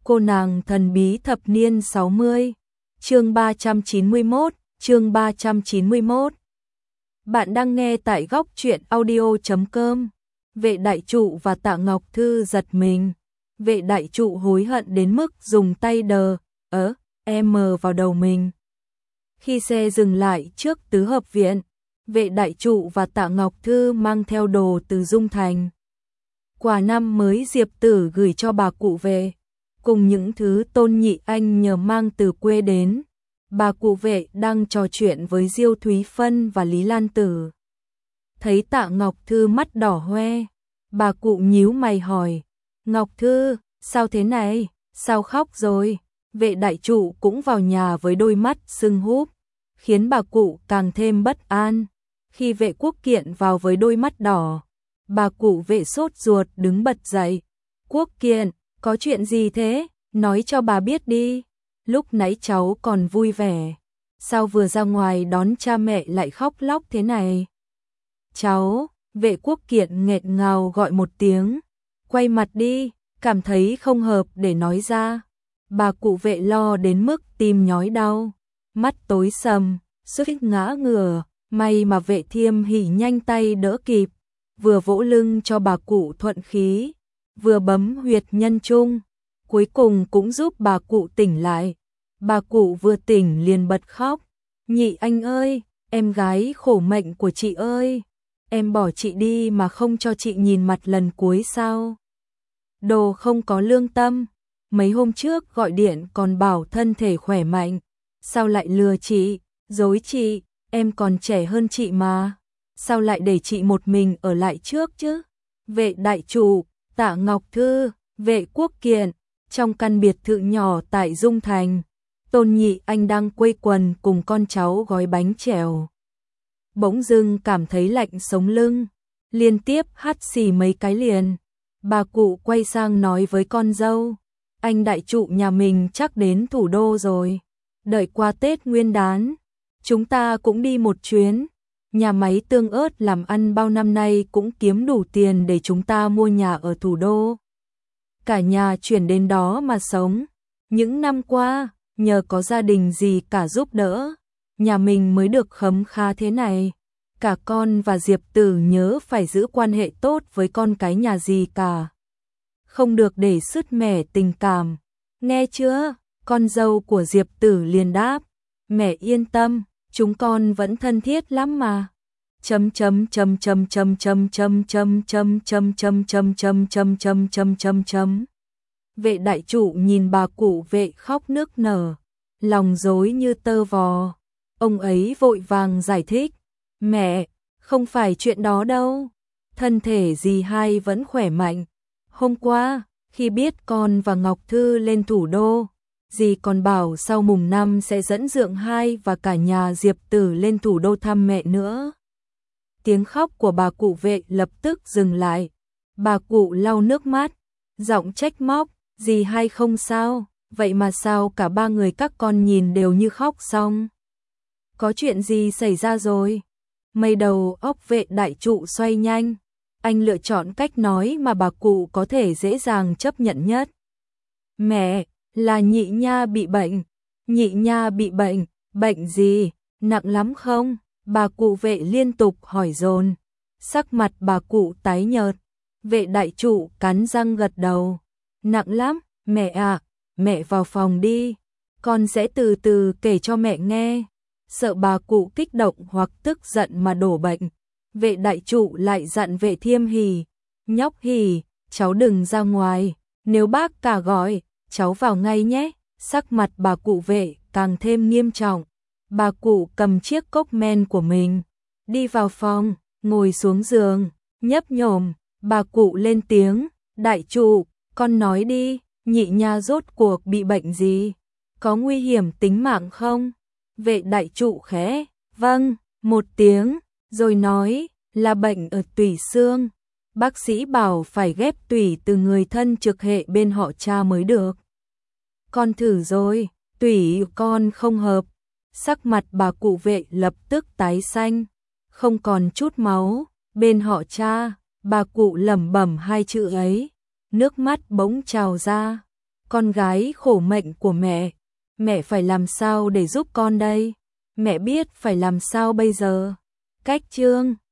Cô nàng thần bí thập niên 60, chương 391, chương 391. Bạn đang nghe tại góc truyện audio.com. Vệ đại trụ và Tạ Ngọc Thư giật mình. Vệ đại trụ hối hận đến mức dùng tay đờ, vào đầu mình. Khi xe dừng lại trước tứ hợp viện, vệ đại trụ và Tạ Ngọc Thư mang theo đồ từ Dung Thành. Quà năm mới Diệp Tử gửi cho bà cụ về, cùng những thứ Tôn Nhị Anh nhờ mang từ quê đến. Bà cụ Vệ đang trò chuyện với Diêu Thúy Phân và Lý Lan Tử. Thấy Tạ Ngọc Thư mắt đỏ hoe, bà cụ nhíu mày hỏi: "Ngọc Thư, sao thế này, sao khóc rồi?" Vệ đại trụ cũng vào nhà với đôi mắt sưng húp, khiến bà cụ càng thêm bất an. Khi Vệ Quốc Kiện vào với đôi mắt đỏ, bà cụ Vệ sốt ruột đứng bật dậy. "Quốc Kiện, có chuyện gì thế? Nói cho bà biết đi. Lúc nãy cháu còn vui vẻ, sao vừa ra ngoài đón cha mẹ lại khóc lóc thế này?" "Cháu," Vệ Quốc Kiện nghẹn ngào gọi một tiếng, quay mặt đi, cảm thấy không hợp để nói ra. Bà cụ Vệ lo đến mức tim nhói đau, mắt tối sầm, suýt ngã ngửa. May mà Vệ Thiêm Hỉ nhanh tay đỡ kịp, vừa vỗ lưng cho bà cụ thuận khí, vừa bấm huyệt nhân trung, cuối cùng cũng giúp bà cụ tỉnh lại. Bà cụ vừa tỉnh liền bật khóc: "Nhị Anh ơi, em gái khổ mệnh của chị ơi, em bỏ chị đi mà không cho chị nhìn mặt lần cuối sao? Đồ không có lương tâm, mấy hôm trước gọi điện còn bảo thân thể khỏe mạnh, sao lại lừa chị, dối chị, em còn trẻ hơn chị mà, sao lại để chị một mình ở lại trước chứ?" Vệ đại trụ, Tạ Ngọc Thư, Vệ Quốc Kiện, trong căn biệt thự nhỏ tại Dung Thành, Tôn Nhị Anh đang quây quần cùng con cháu gói bánh chèo. Bỗng dưng cảm thấy lạnh sống lưng, liên tiếp hắt xì mấy cái liền. Bà cụ quay sang nói với con dâu: "Anh đại trụ nhà mình chắc đến thủ đô rồi, đợi qua Tết Nguyên đán, chúng ta cũng đi một chuyến. Nhà máy tương ớt làm ăn bao năm nay cũng kiếm đủ tiền để chúng ta mua nhà ở thủ đô. Cả nhà chuyển đến đó mà sống. Những năm qua, nhờ có gia đình dì cả giúp đỡ, nhà mình mới được khấm khá thế này. Cả con và Diệp Tử nhớ phải giữ quan hệ tốt với con cái nhà dì cả, không được để sứt mẻ tình cảm. Nghe chưa?" Con dâu của Diệp Tử liền đáp: "Mẹ yên tâm, chúng con vẫn thân thiết lắm mà." Chấm chấm chấm chấm chấm chấm chấm chấm chấm chấm chấm chấm chấm chấm chấm chấm chấm chấm. Vệ đại trụ nhìn bà cụ Vệ khóc nức nở, lòng rối như tơ vò. Ông ấy vội vàng giải thích: "Mẹ, không phải chuyện đó đâu. Thân thể dì hai vẫn khỏe mạnh. Hôm qua, khi biết con và Ngọc Thư lên thủ đô, dì còn bảo sau mùng 5 sẽ dẫn Dượng Hai và cả nhà Diệp Tử lên thủ đô thăm mẹ nữa." Tiếng khóc của bà cụ Vệ lập tức dừng lại. Bà cụ lau nước mắt, giọng trách móc: "Dì hai không sao, vậy mà sao cả ba người các con nhìn đều như khóc xong? Có chuyện gì xảy ra rồi?" Mây đầu óc Vệ đại trụ xoay nhanh, anh lựa chọn cách nói mà bà cụ có thể dễ dàng chấp nhận nhất. "Mẹ, là nhị nha bị bệnh." "Nhị nha bị bệnh, bệnh gì, nặng lắm không?" Bà cụ Vệ liên tục hỏi dồn. Sắc mặt bà cụ tái nhợt. Vệ đại trụ cắn răng gật đầu: "Nặng lắm, mẹ ạ, mẹ vào phòng đi, con sẽ từ từ kể cho mẹ nghe." Sợ bà cụ kích động hoặc tức giận mà đổ bệnh, Vệ đại trụ lại dặn Vệ Thiêm Hỉ: "Nhóc Hỉ, cháu đừng ra ngoài, nếu bác cả gọi, cháu vào ngay nhé." Sắc mặt bà cụ Vệ càng thêm nghiêm trọng. Bà cụ cầm chiếc cốc men của mình, đi vào phòng, ngồi xuống giường, nhấp nhổm. Bà cụ lên tiếng: "Đại trụ, con nói đi, nhị nha rốt cuộc bị bệnh gì? Có nguy hiểm tính mạng không?" Vệ đại trụ khẽ vâng một tiếng, rồi nói: "Là bệnh ở tủy xương. Bác sĩ bảo phải ghép tủy từ người thân trực hệ bên họ cha mới được. Con thử rồi, tủy con không hợp." Sắc mặt bà cụ Vệ lập tức tái xanh, không còn chút máu. Bên họ cha, bà cụ lẩm bẩm hai chữ ấy, nước mắt bỗng trào ra. con gái khổ mệnh của mẹ phải làm sao để giúp con đây? Mẹ biết phải làm sao bây giờ? Cách chương